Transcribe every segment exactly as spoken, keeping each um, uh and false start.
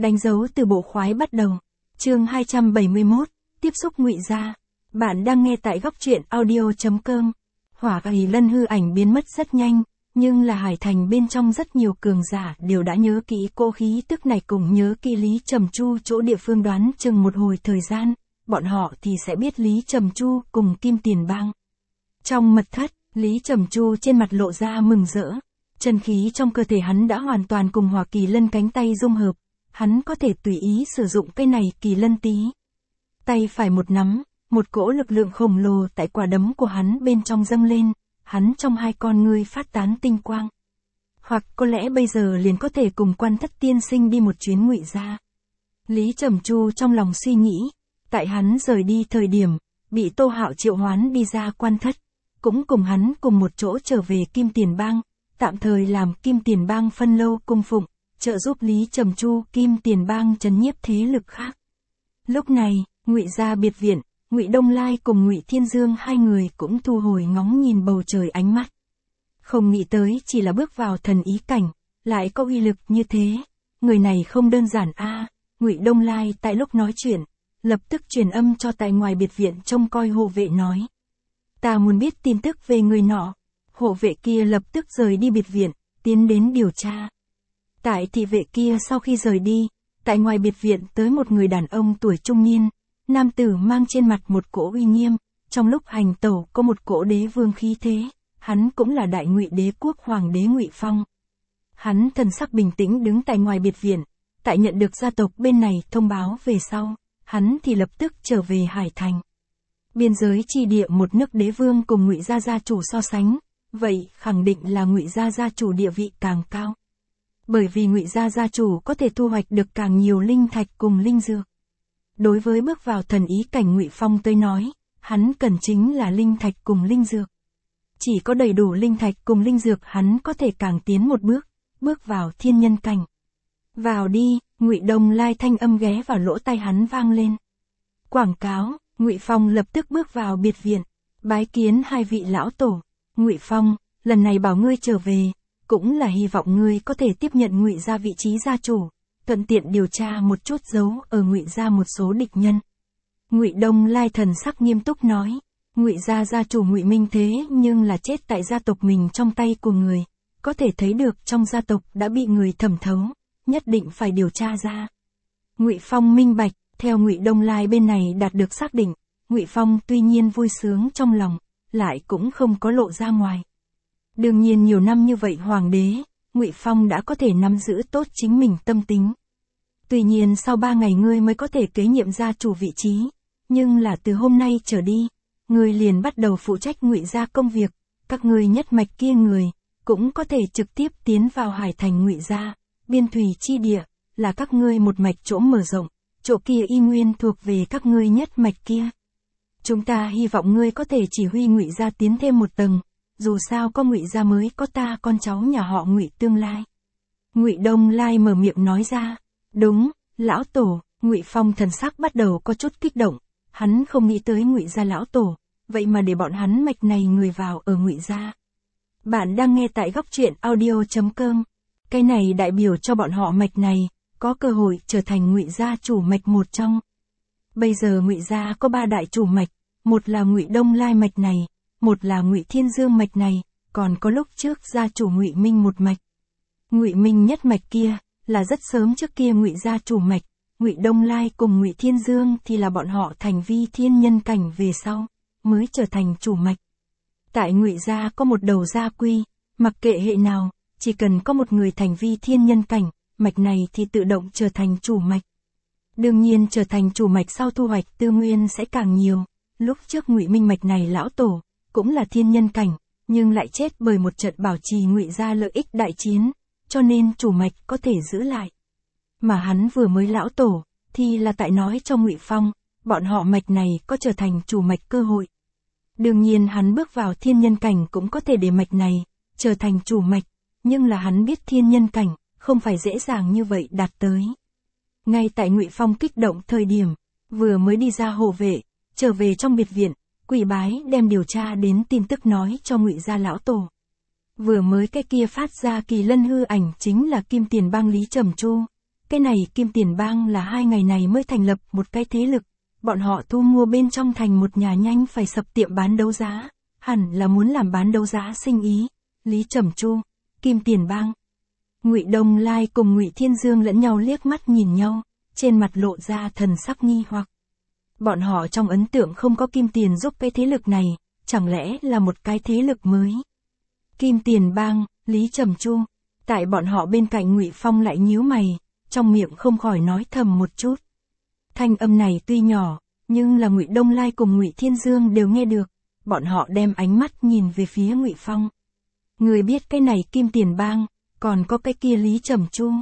Đánh dấu từ bộ khoái bắt đầu. Chương hai trăm bảy mươi mốt, tiếp xúc Ngụy Gia. Bạn đang nghe tại góc truyện audio chấm com. Hỏa Kỳ Lân hư ảnh biến mất rất nhanh, nhưng là Hải Thành bên trong rất nhiều cường giả đều đã nhớ kỹ cô khí tức này, cùng nhớ kỹ Lý Trầm Chu chỗ địa phương, đoán chừng một hồi thời gian, bọn họ thì sẽ biết Lý Trầm Chu cùng Kim Tiền Bang. Trong mật thất, Lý Trầm Chu trên mặt lộ ra mừng rỡ. Chân khí trong cơ thể hắn đã hoàn toàn cùng Hỏa Kỳ Lân cánh tay dung hợp, hắn có thể tùy ý sử dụng cây này Kỳ Lân Tí. Tay phải một nắm, một cỗ lực lượng khổng lồ tại quả đấm của hắn bên trong dâng lên, hắn trong hai con ngươi phát tán tinh quang. Hoặc có lẽ bây giờ liền có thể cùng Quan Thất tiên sinh đi một chuyến Ngụy Gia. Lý Trầm Chu trong lòng suy nghĩ, tại hắn rời đi thời điểm, bị Tô Hạo triệu hoán đi ra Quan Thất, cũng cùng hắn cùng một chỗ trở về Kim Tiền Bang, tạm thời làm Kim Tiền Bang phân lâu cung phụng, trợ giúp Lý Trầm Chu Kim Tiền Bang trấn nhiếp thế lực khác. Lúc này, Ngụy Gia biệt viện, Ngụy Đông Lai cùng Ngụy Thiên Dương hai người cũng thu hồi ngóng nhìn bầu trời ánh mắt. Không nghĩ tới chỉ là bước vào thần ý cảnh, lại có uy lực như thế, người này không đơn giản a. À, Ngụy Đông Lai tại lúc nói chuyện, lập tức truyền âm cho tại ngoài biệt viện trông coi hộ vệ nói: "Ta muốn biết tin tức về người nọ." Hộ vệ kia lập tức rời đi biệt viện, tiến đến điều tra. Tại thị vệ kia sau khi rời đi, tại ngoài biệt viện tới một người đàn ông tuổi trung niên, nam tử mang trên mặt một cỗ uy nghiêm, trong lúc hành tẩu có một cỗ đế vương khí thế, hắn cũng là Đại Ngụy Đế quốc hoàng đế Ngụy Phong. Hắn thần sắc bình tĩnh đứng tại ngoài biệt viện, tại nhận được gia tộc bên này thông báo về sau, hắn thì lập tức trở về Hải Thành. Biên giới chi địa một nước đế vương cùng Ngụy Gia gia chủ so sánh, vậy khẳng định là Ngụy Gia gia chủ địa vị càng cao. Bởi vì Ngụy Gia gia chủ có thể thu hoạch được càng nhiều linh thạch cùng linh dược. Đối với bước vào thần ý cảnh Ngụy Phong tới nói, hắn cần chính là linh thạch cùng linh dược. Chỉ có đầy đủ linh thạch cùng linh dược hắn có thể càng tiến một bước, bước vào thiên nhân cảnh. "Vào đi." Ngụy Đông Lai thanh âm ghé vào lỗ tai hắn vang lên. Quảng cáo. Ngụy Phong lập tức bước vào biệt viện, bái kiến hai vị lão tổ. "Ngụy Phong, lần này bảo ngươi trở về, cũng là hy vọng ngươi có thể tiếp nhận Ngụy Gia vị trí gia chủ, thuận tiện điều tra một chút dấu ở Ngụy Gia một số địch nhân." Ngụy Đông Lai thần sắc nghiêm túc nói, Ngụy Gia gia chủ Ngụy Minh thế nhưng là chết tại gia tộc mình trong tay của người, có thể thấy được trong gia tộc đã bị người thẩm thấu, nhất định phải điều tra ra. Ngụy Phong minh bạch, theo Ngụy Đông Lai bên này đạt được xác định, Ngụy Phong tuy nhiên vui sướng trong lòng, lại cũng không có lộ ra ngoài. Đương nhiên nhiều năm như vậy hoàng đế, Ngụy Phong đã có thể nắm giữ tốt chính mình tâm tính. Tuy nhiên sau ba ngày ngươi mới có thể kế nhiệm gia chủ vị trí, nhưng là từ hôm nay trở đi, ngươi liền bắt đầu phụ trách Ngụy Gia công việc, các ngươi nhất mạch kia người, cũng có thể trực tiếp tiến vào Hải Thành Ngụy Gia, biên thủy chi địa, là các ngươi một mạch chỗ mở rộng, chỗ kia y nguyên thuộc về các ngươi nhất mạch kia. Chúng ta hy vọng ngươi có thể chỉ huy Ngụy Gia tiến thêm một tầng, dù sao có Ngụy Gia mới có ta con cháu nhà họ Ngụy tương lai. Ngụy Đông Lai mở miệng nói ra. "Đúng, lão tổ." Ngụy Phong thần sắc bắt đầu có chút kích động, hắn không nghĩ tới Ngụy Gia lão tổ, vậy mà để bọn hắn mạch này người vào ở Ngụy Gia. Bạn đang nghe tại góc truyện audio chấm com. Cái này đại biểu cho bọn họ mạch này có cơ hội trở thành Ngụy Gia chủ mạch một trong. Bây giờ Ngụy Gia có ba đại chủ mạch, một là Ngụy Đông Lai mạch này, một là Ngụy Thiên Dương mạch này, còn có lúc trước gia chủ Ngụy Minh một mạch. Ngụy Minh nhất mạch kia là rất sớm trước kia Ngụy Gia chủ mạch, Ngụy Đông Lai cùng Ngụy Thiên Dương thì là bọn họ thành vi thiên nhân cảnh về sau mới trở thành chủ mạch. Tại Ngụy Gia có một đầu gia quy, mặc kệ hệ nào, chỉ cần có một người thành vi thiên nhân cảnh, mạch này thì tự động trở thành chủ mạch. Đương nhiên trở thành chủ mạch sau thu hoạch tư nguyên sẽ càng nhiều. Lúc trước Ngụy Minh mạch này lão tổ cũng là thiên nhân cảnh, nhưng lại chết bởi một trận bảo trì Ngụy Gia lợi ích đại chiến, cho nên chủ mạch có thể giữ lại. Mà hắn vừa mới lão tổ, thì là tại nói cho Ngụy Phong, bọn họ mạch này có trở thành chủ mạch cơ hội. Đương nhiên hắn bước vào thiên nhân cảnh cũng có thể để mạch này trở thành chủ mạch, nhưng là hắn biết thiên nhân cảnh không phải dễ dàng như vậy đạt tới. Ngay tại Ngụy Phong kích động thời điểm, vừa mới đi ra hộ vệ, trở về trong biệt viện, Quỷ Bái đem điều tra đến tin tức nói cho Ngụy Gia lão tổ. Vừa mới cái kia phát ra Kỳ Lân hư ảnh chính là Kim Tiền Bang Lý Trầm Chu. cái này Kim Tiền Bang là hai ngày này mới thành lập một cái thế lực, bọn họ thu mua bên trong thành một nhà nhanh phải sập tiệm bán đấu giá, hẳn là muốn làm bán đấu giá sinh ý. Lý Trầm Chu, Kim Tiền Bang. Ngụy Đông Lai cùng Ngụy Thiên Dương lẫn nhau liếc mắt nhìn nhau, trên mặt lộ ra thần sắc nghi hoặc. Bọn họ trong ấn tượng không có Kim Tiền giúp cái thế lực này, chẳng lẽ là một cái thế lực mới? Kim Tiền Bang, Lý Trầm Chu. Tại bọn họ bên cạnh Ngụy Phong lại nhíu mày, trong miệng không khỏi nói thầm một chút. Thanh âm này tuy nhỏ, nhưng là Ngụy Đông Lai cùng Ngụy Thiên Dương đều nghe được, bọn họ đem ánh mắt nhìn về phía Ngụy Phong. Người biết cái này Kim Tiền Bang, còn có cái kia Lý Trầm Chu.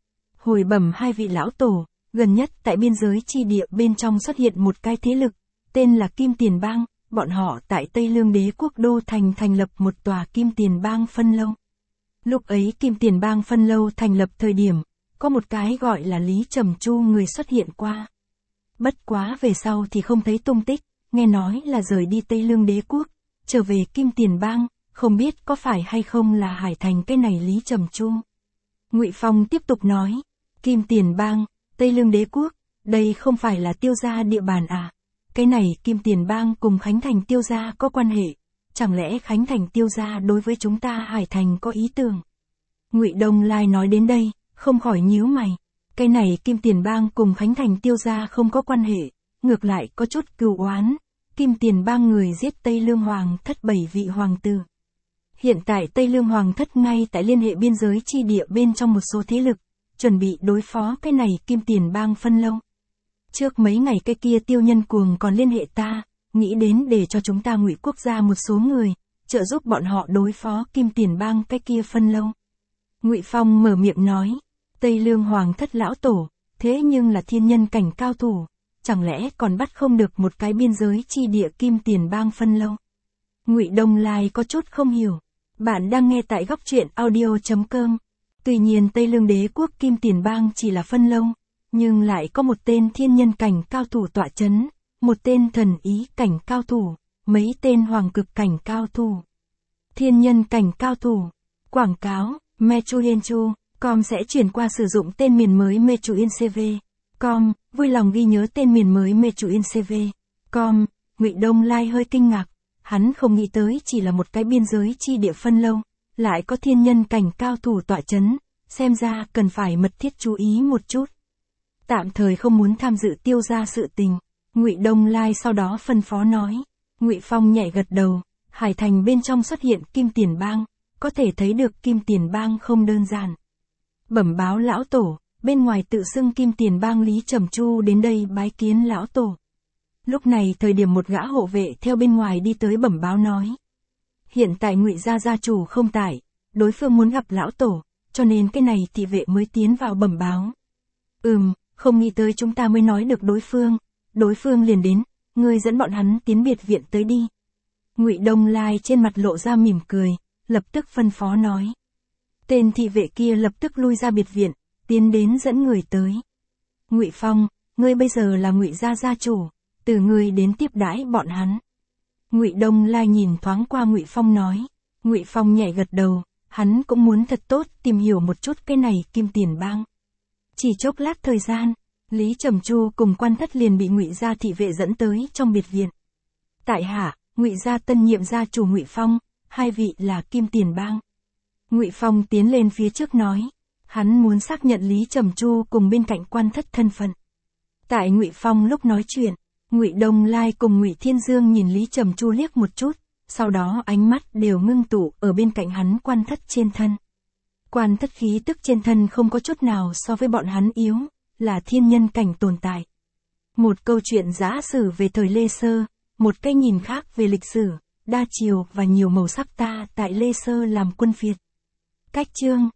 Hồi bẩm hai vị lão tổ, gần nhất tại biên giới chi địa bên trong xuất hiện một cái thế lực, tên là Kim Tiền Bang, bọn họ tại Tây Lương Đế quốc đô thành thành lập một tòa Kim Tiền Bang phân lâu. Lúc ấy Kim Tiền Bang phân lâu thành lập thời điểm, có một cái gọi là Lý Trầm Chu người xuất hiện qua. Bất quá về sau thì không thấy tung tích, nghe nói là rời đi Tây Lương Đế quốc, trở về Kim Tiền Bang, không biết có phải hay không là Hải Thành cái này Lý Trầm Chu. Ngụy Phong tiếp tục nói, Kim Tiền Bang, Tây Lương Đế quốc, đây không phải là Tiêu gia địa bàn à? Cái này Kim Tiền Bang cùng Khánh Thành Tiêu gia có quan hệ, chẳng lẽ Khánh Thành Tiêu gia đối với chúng ta Hải Thành có ý tưởng? Ngụy Đông Lai nói đến đây, không khỏi nhíu mày. Cái này Kim Tiền Bang cùng Khánh Thành Tiêu gia không có quan hệ, ngược lại có chút cừu oán. Kim Tiền Bang người giết Tây Lương Hoàng thất bảy vị hoàng tử. Hiện tại Tây Lương Hoàng thất ngay tại liên hệ biên giới chi địa bên trong một số thế lực, chuẩn bị đối phó cái này Kim Tiền Bang phân lâu. Trước mấy ngày cái kia Tiêu Nhân Cuồng còn liên hệ ta, nghĩ đến để cho chúng ta Ngụy quốc gia một số người, trợ giúp bọn họ đối phó Kim Tiền Bang cái kia phân lâu. Ngụy Phong mở miệng nói, Tây Lương Hoàng thất lão tổ, thế nhưng là thiên nhân cảnh cao thủ, chẳng lẽ còn bắt không được một cái biên giới chi địa Kim Tiền Bang phân lâu? Ngụy Đông Lai có chút không hiểu. Bạn đang nghe tại góc truyện audio chấm com. Tuy nhiên Tây Lương Đế quốc Kim Tiền Bang chỉ là phân lâu, nhưng lại có một tên thiên nhân cảnh cao thủ tọa chấn, một tên thần ý cảnh cao thủ, mấy tên hoàng cực cảnh cao thủ. Thiên nhân cảnh cao thủ. Quảng cáo, Mechuyenchu, com sẽ chuyển qua sử dụng tên miền mới Mechuyencv. Com, vui lòng ghi nhớ tên miền mới Mechuyencv. Com, Ngụy Đông Lai hơi kinh ngạc. Hắn không nghĩ tới chỉ là một cái biên giới chi địa phân lâu, lại có thiên nhân cảnh cao thủ tọa chấn, xem ra cần phải mật thiết chú ý một chút. Tạm thời không muốn tham dự Tiêu gia sự tình, Ngụy Đông Lai sau đó phân phó nói. Ngụy Phong nhảy gật đầu, Hải Thành bên trong xuất hiện Kim Tiền Bang, có thể thấy được Kim Tiền Bang không đơn giản. Bẩm báo lão tổ, bên ngoài tự xưng Kim Tiền Bang Lý Trầm Chu đến đây bái kiến lão tổ. Lúc này thời điểm một gã hộ vệ theo bên ngoài đi tới bẩm báo nói. Hiện tại Ngụy gia gia chủ không tại, đối phương muốn gặp lão tổ, cho nên cái này thị vệ mới tiến vào bẩm báo. Ừm, không nghĩ tới chúng ta mới nói được đối phương, đối phương liền đến, ngươi dẫn bọn hắn tiến biệt viện tới đi. Ngụy Đông Lai trên mặt lộ ra mỉm cười, lập tức phân phó nói. Tên thị vệ kia lập tức lui ra biệt viện, tiến đến dẫn người tới. Ngụy Phong, ngươi bây giờ là Ngụy gia gia chủ, từ ngươi đến tiếp đãi bọn hắn. Ngụy Đông Lai nhìn thoáng qua Ngụy Phong nói. Ngụy Phong nhảy gật đầu, hắn cũng muốn thật tốt tìm hiểu một chút cái này Kim Tiền Bang. Chỉ chốc lát thời gian, Lý Trầm Chu cùng Quan Thất liền bị Ngụy gia thị vệ dẫn tới trong biệt viện. Tại hạ, Ngụy gia tân nhiệm gia chủ Ngụy Phong, hai vị là Kim Tiền Bang. Ngụy Phong tiến lên phía trước nói, hắn muốn xác nhận Lý Trầm Chu cùng bên cạnh Quan Thất thân phận. Tại Ngụy Phong lúc nói chuyện, Ngụy Đông Lai cùng Ngụy Thiên Dương nhìn Lý Trầm Chu liếc một chút, sau đó ánh mắt đều ngưng tụ ở bên cạnh hắn Quan Thất trên thân. Quan Thất khí tức trên thân không có chút nào so với bọn hắn yếu, là thiên nhân cảnh tồn tại. Một câu chuyện giả sử về thời Lê Sơ, một cái nhìn khác về lịch sử, đa chiều và nhiều màu sắc ta tại Lê Sơ làm quân phiệt. Cách chương